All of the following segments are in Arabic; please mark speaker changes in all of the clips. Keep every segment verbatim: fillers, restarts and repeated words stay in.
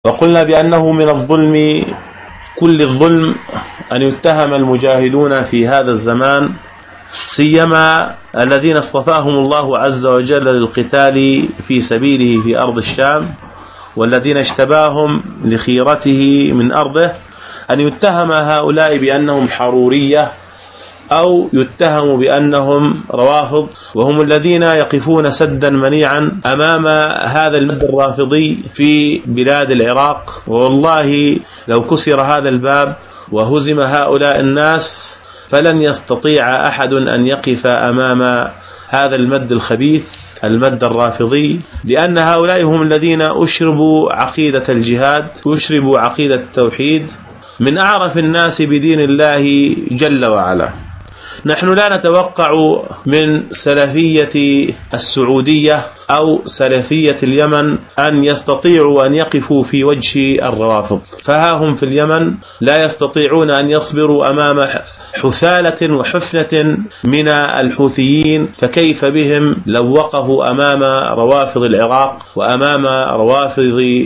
Speaker 1: وقلنا بأنه من الظلم كل الظلم أن يتهم المجاهدون في هذا الزمان، سيما الذين اصطفاهم الله عز وجل للقتال في سبيله في أرض الشام، والذين اشتباهم لخيرته من أرضه، أن يتهم هؤلاء بأنهم حرورية أو يتهم بأنهم روافض، وهم الذين يقفون سدا منيعا أمام هذا المد الرافضي في بلاد العراق. والله لو كسر هذا الباب وهزم هؤلاء الناس فلن يستطيع أحد أن يقف أمام هذا المد الخبيث، المد الرافضي، لأن هؤلاء هم الذين أشربوا عقيدة الجهاد، أشربوا عقيدة التوحيد من أعرف الناس بدين الله جل وعلا. نحن لا نتوقع من سلفية السعودية أو سلفية اليمن أن يستطيعوا أن يقفوا في وجه الروافض، فها هم في اليمن لا يستطيعون أن يصبروا أمام حثالة وحفنة من الحوثيين، فكيف بهم لو وقفوا أمام روافض العراق وأمام روافض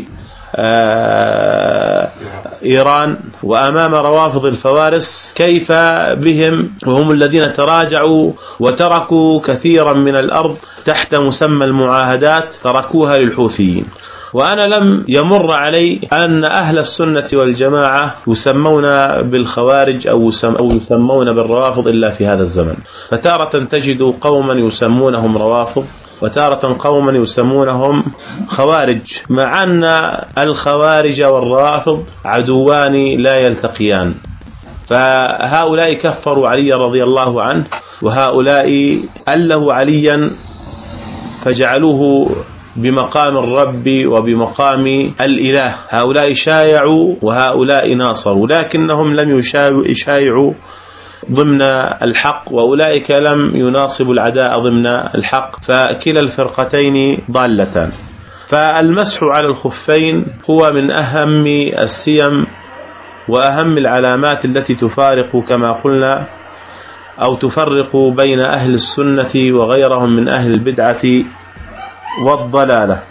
Speaker 1: آه إيران وأمام روافض الفوارس؟ كيف بهم وهم الذين تراجعوا وتركوا كثيرا من الأرض تحت مسمى المعاهدات، تركوها للحوثيين. وأنا لم يمر علي أن أهل السنة والجماعة يسمون بالخوارج أو يسمون بالروافض إلا في هذا الزمن، فتارة تجد قوما يسمونهم روافض وتارة قوما يسمونهم خوارج، مع أن الخوارج والروافض عدوان لا يلتقيان. فهؤلاء كفروا علي رضي الله عنه، وهؤلاء أله عليا فجعلوه بمقام الرب وبمقام الإله. هؤلاء شايعوا وهؤلاء ناصروا، لكنهم لم يشايعوا ضمن الحق، وأولئك لم يناصبوا العداء ضمن الحق، فكلا الفرقتين ضالتان. فالمسح على الخفين هو من أهم السيم وأهم العلامات التي تفارق كما قلنا أو تفرق بين أهل السنة وغيرهم من أهل البدعة والضلالة.